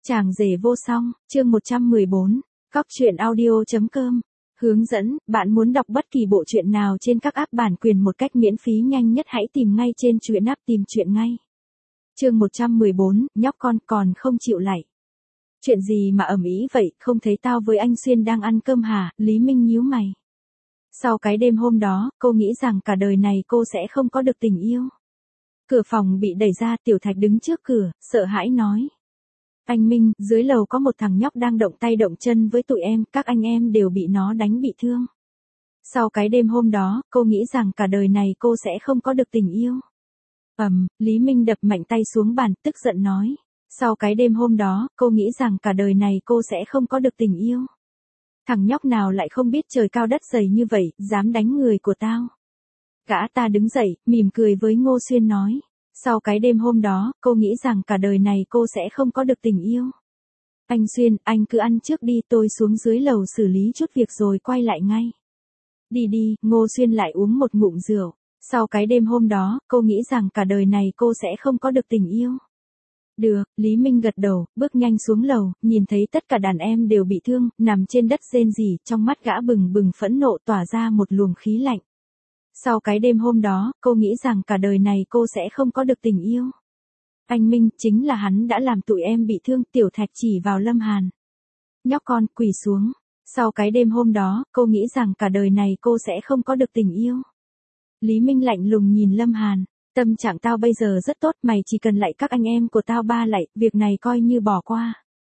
Chàng rể vô song, chương 114, Cóc truyện audio.com. Hướng dẫn, bạn muốn đọc bất kỳ bộ truyện nào trên các app bản quyền một cách miễn phí nhanh nhất hãy tìm ngay trên truyện app tìm truyện ngay. Chương 114, nhóc con còn không chịu lạy. Chuyện gì mà ầm ĩ vậy, không thấy tao với anh Xuyên đang ăn cơm hả? Lý Minh nhíu mày. Sau cái đêm hôm đó, cô nghĩ rằng cả đời này cô sẽ không có được tình yêu. Cửa phòng bị đẩy ra, Tiểu Thạch đứng trước cửa, sợ hãi nói. Anh Minh, dưới lầu có một thằng nhóc đang động tay động chân với tụi em, các anh em đều bị nó đánh bị thương. Sau cái đêm hôm đó, cô nghĩ rằng cả đời này cô sẽ không có được tình yêu. Lý Minh đập mạnh tay xuống bàn, tức giận nói. Sau cái đêm hôm đó, cô nghĩ rằng cả đời này cô sẽ không có được tình yêu. Thằng nhóc nào lại không biết trời cao đất dày như vậy, dám đánh người của tao. Gã ta đứng dậy, mỉm cười với Ngô Xuyên nói. Sau cái đêm hôm đó, cô nghĩ rằng cả đời này cô sẽ không có được tình yêu. Anh Xuyên, anh cứ ăn trước đi, tôi xuống dưới lầu xử lý chút việc rồi quay lại ngay. Đi đi, Ngô Xuyên lại uống một ngụm rượu. Sau cái đêm hôm đó, cô nghĩ rằng cả đời này cô sẽ không có được tình yêu. Được, Lý Minh gật đầu, bước nhanh xuống lầu, nhìn thấy tất cả đàn em đều bị thương, nằm trên đất rên rỉ, trong mắt gã bừng bừng phẫn nộ tỏa ra một luồng khí lạnh. Sau cái đêm hôm đó, cô nghĩ rằng cả đời này cô sẽ không có được tình yêu. Anh Minh, chính là hắn đã làm tụi em bị thương, Tiểu Thạch chỉ vào Lâm Hàn. Nhóc con, quỳ xuống. Sau cái đêm hôm đó, cô nghĩ rằng cả đời này cô sẽ không có được tình yêu. Lý Minh lạnh lùng nhìn Lâm Hàn. Tâm trạng tao bây giờ rất tốt, mày chỉ cần lạy các anh em của tao ba lạy, việc này coi như bỏ qua.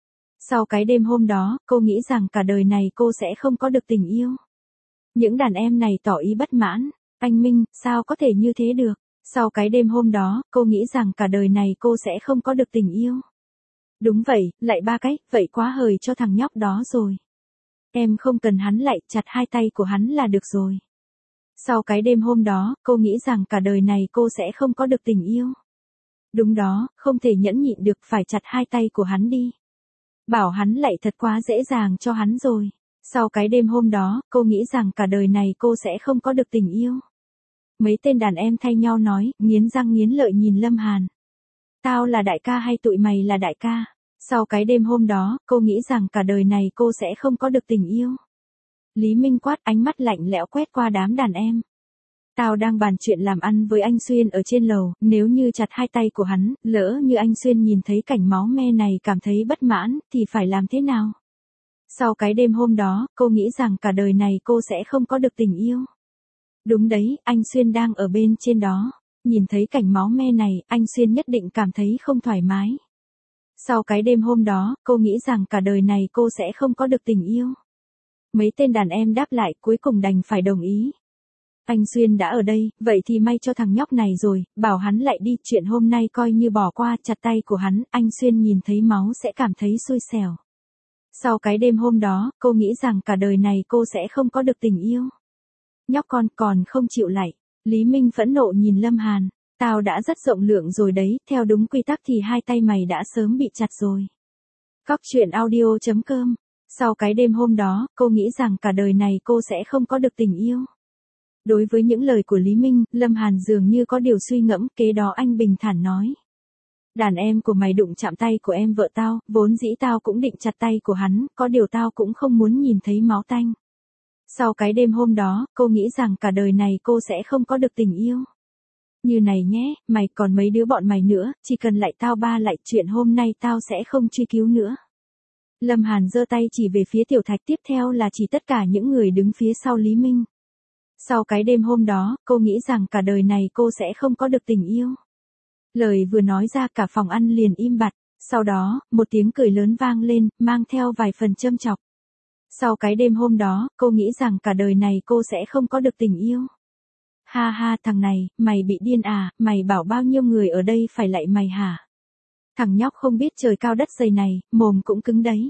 Sau cái đêm hôm đó, cô nghĩ rằng cả đời này cô sẽ không có được tình yêu. Những đàn em này tỏ ý bất mãn. Anh Minh, sao có thể như thế được? Sau cái đêm hôm đó, cô nghĩ rằng cả đời này cô sẽ không có được tình yêu. Đúng vậy, lạy ba cái, vậy quá hời cho thằng nhóc đó rồi. Em không cần hắn lạy, chặt hai tay của hắn là được rồi. Sau cái đêm hôm đó, cô nghĩ rằng cả đời này cô sẽ không có được tình yêu. Đúng đó, không thể nhẫn nhịn được, phải chặt hai tay của hắn đi. Bảo hắn lạy thật quá dễ dàng cho hắn rồi. Sau cái đêm hôm đó, cô nghĩ rằng cả đời này cô sẽ không có được tình yêu. Mấy tên đàn em thay nhau nói, nghiến răng nghiến lợi nhìn Lâm Hàn. Tao là đại ca hay tụi mày là đại ca? Sau cái đêm hôm đó, cô nghĩ rằng cả đời này cô sẽ không có được tình yêu. Lý Minh quát, ánh mắt lạnh lẽo quét qua đám đàn em. Tao đang bàn chuyện làm ăn với anh Xuyên ở trên lầu, nếu như chặt hai tay của hắn, lỡ như anh Xuyên nhìn thấy cảnh máu me này cảm thấy bất mãn, thì phải làm thế nào? Sau cái đêm hôm đó, cô nghĩ rằng cả đời này cô sẽ không có được tình yêu. Đúng đấy, anh Xuyên đang ở bên trên đó. Nhìn thấy cảnh máu me này, anh Xuyên nhất định cảm thấy không thoải mái. Sau cái đêm hôm đó, cô nghĩ rằng cả đời này cô sẽ không có được tình yêu. Mấy tên đàn em đáp lại, cuối cùng đành phải đồng ý. Anh Xuyên đã ở đây, vậy thì may cho thằng nhóc này rồi, bảo hắn lại đi, chuyện hôm nay coi như bỏ qua, chặt tay của hắn, anh Xuyên nhìn thấy máu sẽ cảm thấy xui xẻo. Sau cái đêm hôm đó, cô nghĩ rằng cả đời này cô sẽ không có được tình yêu. Nhóc con còn không chịu lạy. Lý Minh phẫn nộ nhìn Lâm Hàn. Tao đã rất rộng lượng rồi đấy, theo đúng quy tắc thì hai tay mày đã sớm bị chặt rồi. Cóc truyện audio.com. Sau cái đêm hôm đó, cô nghĩ rằng cả đời này cô sẽ không có được tình yêu. Đối với những lời của Lý Minh, Lâm Hàn dường như có điều suy ngẫm, kế đó anh bình thản nói. Đàn em của mày đụng chạm tay của em vợ tao, vốn dĩ tao cũng định chặt tay của hắn, có điều tao cũng không muốn nhìn thấy máu tanh. Sau cái đêm hôm đó, cô nghĩ rằng cả đời này cô sẽ không có được tình yêu. Như này nhé, mày còn mấy đứa bọn mày nữa, chỉ cần lạy tao ba lạy, chuyện hôm nay tao sẽ không truy cứu nữa. Lâm Hàn giơ tay chỉ về phía Tiểu Thạch, tiếp theo là chỉ tất cả những người đứng phía sau Lý Minh. Sau cái đêm hôm đó, cô nghĩ rằng cả đời này cô sẽ không có được tình yêu. Lời vừa nói ra cả phòng ăn liền im bặt, sau đó, một tiếng cười lớn vang lên, mang theo vài phần châm chọc. Sau cái đêm hôm đó, cô nghĩ rằng cả đời này cô sẽ không có được tình yêu. Ha ha, thằng này, mày bị điên à, mày bảo bao nhiêu người ở đây phải lạy mày hả? Thằng nhóc không biết trời cao đất dày này, mồm cũng cứng đấy.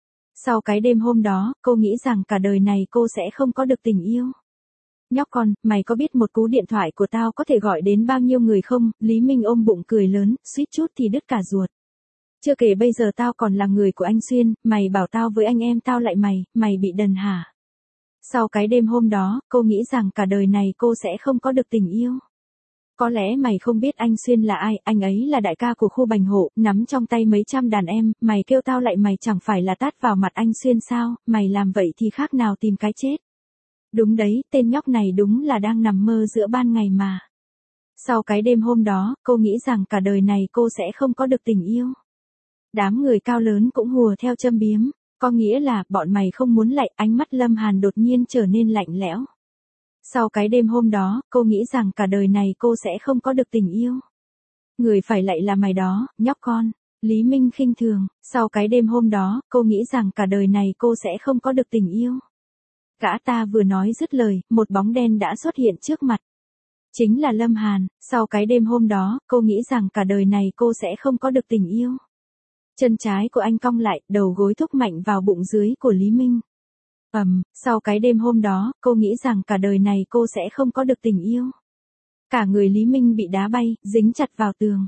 Sau cái đêm hôm đó, cô nghĩ rằng cả đời này cô sẽ không có được tình yêu. Nhóc con, mày có biết một cú điện thoại của tao có thể gọi đến bao nhiêu người không? Lý Minh ôm bụng cười lớn, suýt chút thì đứt cả ruột. Chưa kể bây giờ tao còn là người của anh Xuyên, mày bảo tao với anh em tao lại mày bị đần hả? Sau cái đêm hôm đó, cô nghĩ rằng cả đời này cô sẽ không có được tình yêu. Có lẽ mày không biết anh Xuyên là ai, anh ấy là đại ca của khu Bành Hộ, nắm trong tay mấy trăm đàn em, mày kêu tao lại mày chẳng phải là tát vào mặt anh Xuyên sao, mày làm vậy thì khác nào tìm cái chết. Đúng đấy, tên nhóc này đúng là đang nằm mơ giữa ban ngày mà. Sau cái đêm hôm đó, cô nghĩ rằng cả đời này cô sẽ không có được tình yêu. Đám người cao lớn cũng hùa theo châm biếm, có nghĩa là bọn mày không muốn lại, ánh mắt Lâm Hàn đột nhiên trở nên lạnh lẽo. Sau cái đêm hôm đó, cô nghĩ rằng cả đời này cô sẽ không có được tình yêu. Người phải lạy là mày đó, nhóc con. Lý Minh khinh thường, sau cái đêm hôm đó, cô nghĩ rằng cả đời này cô sẽ không có được tình yêu. Gã ta vừa nói dứt lời, một bóng đen đã xuất hiện trước mặt. Chính là Lâm Hàn, sau cái đêm hôm đó, cô nghĩ rằng cả đời này cô sẽ không có được tình yêu. Chân trái của anh cong lại, đầu gối thúc mạnh vào bụng dưới của Lý Minh. Sau cái đêm hôm đó, cô nghĩ rằng cả đời này cô sẽ không có được tình yêu. Cả người Lý Minh bị đá bay, dính chặt vào tường.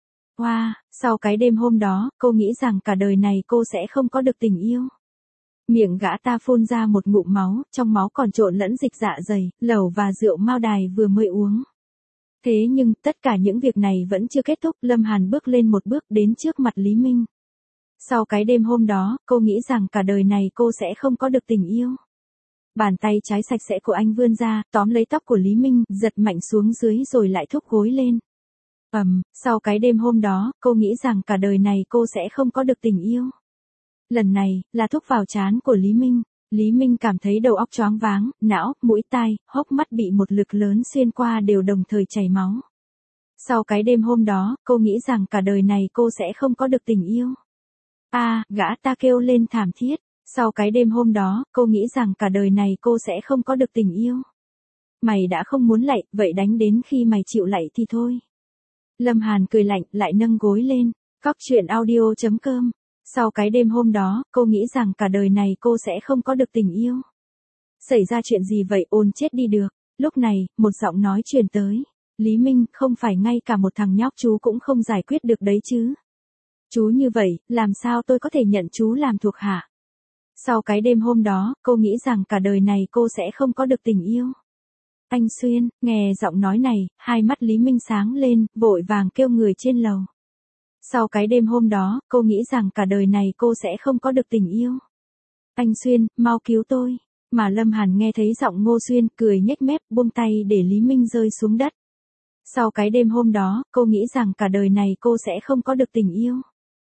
Sau cái đêm hôm đó, cô nghĩ rằng cả đời này cô sẽ không có được tình yêu. Miệng gã ta phun ra một ngụm máu, trong máu còn trộn lẫn dịch dạ dày, lẩu và rượu mao đài vừa mới uống. Thế nhưng, tất cả những việc này vẫn chưa kết thúc, Lâm Hàn bước lên một bước đến trước mặt Lý Minh. Sau cái đêm hôm đó, cô nghĩ rằng cả đời này cô sẽ không có được tình yêu. Bàn tay trái sạch sẽ của anh vươn ra, tóm lấy tóc của Lý Minh, giật mạnh xuống dưới rồi lại thúc gối lên. Sau cái đêm hôm đó, cô nghĩ rằng cả đời này cô sẽ không có được tình yêu. Lần này, là thúc vào trán của Lý Minh. Lý Minh cảm thấy đầu óc choáng váng, não, mũi tai, hốc mắt bị một lực lớn xuyên qua đều đồng thời chảy máu. Sau cái đêm hôm đó, cô nghĩ rằng cả đời này cô sẽ không có được tình yêu. Gã ta kêu lên thảm thiết. Sau cái đêm hôm đó, cô nghĩ rằng cả đời này cô sẽ không có được tình yêu. Mày đã không muốn lạy, vậy đánh đến khi mày chịu lạy thì thôi. Lâm Hàn cười lạnh, lại nâng gối lên. Cóc truyện audio.com. Sau cái đêm hôm đó, cô nghĩ rằng cả đời này cô sẽ không có được tình yêu. Xảy ra chuyện gì vậy, ôn chết đi được. Lúc này, một giọng nói truyền tới. Lý Minh, không phải ngay cả một thằng nhóc chú cũng không giải quyết được đấy chứ. Chú như vậy, làm sao tôi có thể nhận chú làm thuộc hạ? Sau cái đêm hôm đó, cô nghĩ rằng cả đời này cô sẽ không có được tình yêu. Anh Xuyên, nghe giọng nói này, hai mắt Lý Minh sáng lên, vội vàng kêu người trên lầu. Sau cái đêm hôm đó, cô nghĩ rằng cả đời này cô sẽ không có được tình yêu. Anh Xuyên, mau cứu tôi. Mà Lâm Hàn nghe thấy giọng Ngô Xuyên, cười nhếch mép, buông tay để Lý Minh rơi xuống đất. Sau cái đêm hôm đó, cô nghĩ rằng cả đời này cô sẽ không có được tình yêu.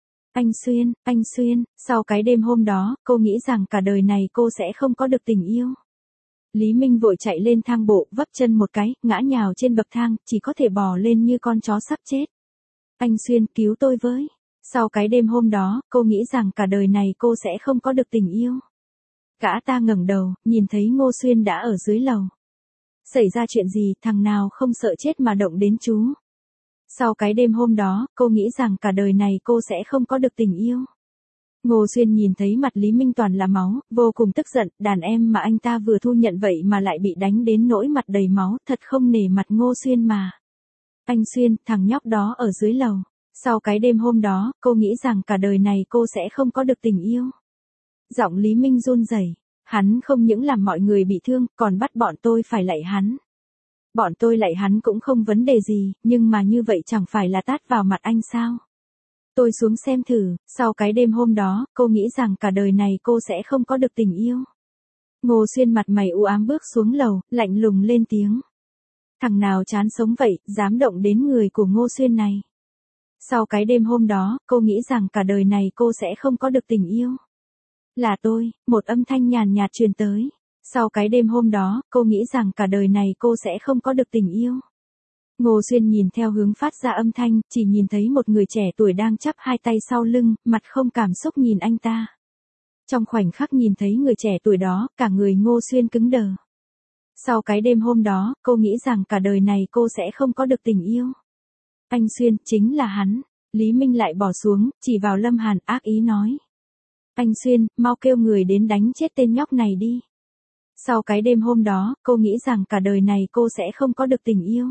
Anh Xuyên, sau cái đêm hôm đó, cô nghĩ rằng cả đời này cô sẽ không có được tình yêu. Lý Minh vội chạy lên thang bộ, vấp chân một cái, ngã nhào trên bậc thang, chỉ có thể bò lên như con chó sắp chết. Anh Xuyên, cứu tôi với. Sau cái đêm hôm đó, cô nghĩ rằng cả đời này cô sẽ không có được tình yêu. Gã ta ngẩng đầu, nhìn thấy Ngô Xuyên đã ở dưới lầu. Xảy ra chuyện gì, thằng nào không sợ chết mà động đến chú. Sau cái đêm hôm đó, cô nghĩ rằng cả đời này cô sẽ không có được tình yêu. Ngô Xuyên nhìn thấy mặt Lý Minh toàn là máu, vô cùng tức giận, đàn em mà anh ta vừa thu nhận vậy mà lại bị đánh đến nỗi mặt đầy máu, thật không nể mặt Ngô Xuyên mà. Anh Xuyên, thằng nhóc đó ở dưới lầu. Sau cái đêm hôm đó, cô nghĩ rằng cả đời này cô sẽ không có được tình yêu. Giọng Lý Minh run rẩy, hắn không những làm mọi người bị thương, còn bắt bọn tôi phải lạy hắn. Bọn tôi lạy hắn cũng không vấn đề gì, nhưng mà như vậy chẳng phải là tát vào mặt anh sao? Tôi xuống xem thử, sau cái đêm hôm đó, cô nghĩ rằng cả đời này cô sẽ không có được tình yêu. Ngô Xuyên mặt mày u ám bước xuống lầu, lạnh lùng lên tiếng. Thằng nào chán sống vậy, dám động đến người của Ngô Xuyên này. Sau cái đêm hôm đó, cô nghĩ rằng cả đời này cô sẽ không có được tình yêu. Là tôi, một âm thanh nhàn nhạt truyền tới. Sau cái đêm hôm đó, cô nghĩ rằng cả đời này cô sẽ không có được tình yêu. Ngô Xuyên nhìn theo hướng phát ra âm thanh, chỉ nhìn thấy một người trẻ tuổi đang chắp hai tay sau lưng, mặt không cảm xúc nhìn anh ta. Trong khoảnh khắc nhìn thấy người trẻ tuổi đó, cả người Ngô Xuyên cứng đờ. Sau cái đêm hôm đó, cô nghĩ rằng cả đời này cô sẽ không có được tình yêu. Anh Xuyên, chính là hắn. Lý Minh lại bỏ xuống, chỉ vào Lâm Hàn, ác ý nói. Anh Xuyên, mau kêu người đến đánh chết tên nhóc này đi. Sau cái đêm hôm đó, cô nghĩ rằng cả đời này cô sẽ không có được tình yêu.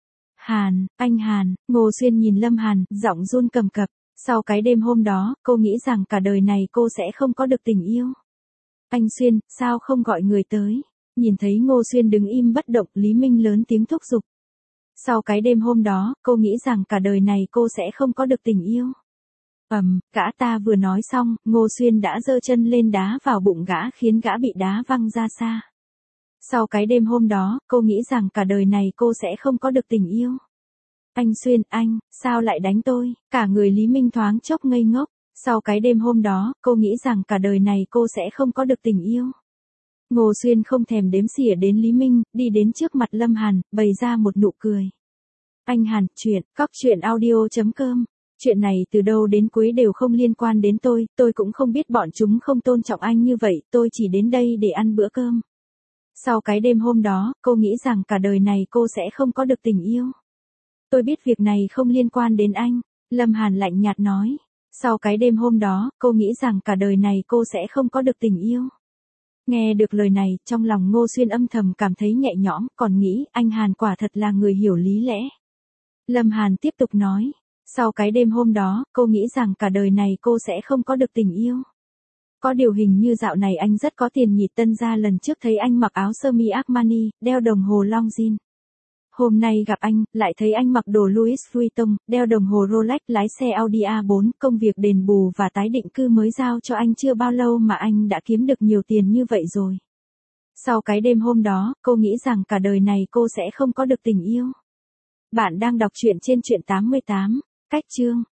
Anh Hàn, Ngô Xuyên nhìn Lâm Hàn, giọng run cầm cập. Sau cái đêm hôm đó, cô nghĩ rằng cả đời này cô sẽ không có được tình yêu. Anh Xuyên, sao không gọi người tới? Nhìn thấy Ngô Xuyên đứng im bất động, Lý Minh lớn tiếng thúc giục. Sau cái đêm hôm đó, cô nghĩ rằng cả đời này cô sẽ không có được tình yêu. Gã ta vừa nói xong, Ngô Xuyên đã giơ chân lên đá vào bụng gã khiến gã bị đá văng ra xa. Sau cái đêm hôm đó, cô nghĩ rằng cả đời này cô sẽ không có được tình yêu. Anh Xuyên, anh, sao lại đánh tôi? Cả người Lý Minh thoáng chốc ngây ngốc. Sau cái đêm hôm đó, cô nghĩ rằng cả đời này cô sẽ không có được tình yêu. Ngô Xuyên không thèm đếm xỉa đến Lý Minh, đi đến trước mặt Lâm Hàn, bày ra một nụ cười. Anh Hàn, chuyện audio.com. Chuyện này từ đầu đến cuối đều không liên quan đến tôi cũng không biết bọn chúng không tôn trọng anh như vậy, tôi chỉ đến đây để ăn bữa cơm. Sau cái đêm hôm đó, cô nghĩ rằng cả đời này cô sẽ không có được tình yêu. Tôi biết việc này không liên quan đến anh, Lâm Hàn lạnh nhạt nói. Sau cái đêm hôm đó, cô nghĩ rằng cả đời này cô sẽ không có được tình yêu. Nghe được lời này, trong lòng Ngô Xuyên âm thầm cảm thấy nhẹ nhõm, còn nghĩ anh Hàn quả thật là người hiểu lý lẽ. Lâm Hàn tiếp tục nói. Sau cái đêm hôm đó, cô nghĩ rằng cả đời này cô sẽ không có được tình yêu. Có điều hình như dạo này anh rất có tiền nhỉ, Tân gia lần trước thấy anh mặc áo sơ mi Armani, đeo đồng hồ Longines. Hôm nay gặp anh, lại thấy anh mặc đồ Louis Vuitton, đeo đồng hồ Rolex, lái xe Audi A4, công việc đền bù và tái định cư mới giao cho anh chưa bao lâu mà anh đã kiếm được nhiều tiền như vậy rồi. Sau cái đêm hôm đó, cô nghĩ rằng cả đời này cô sẽ không có được tình yêu. Bạn đang đọc truyện trên Truyện 88, cách chương.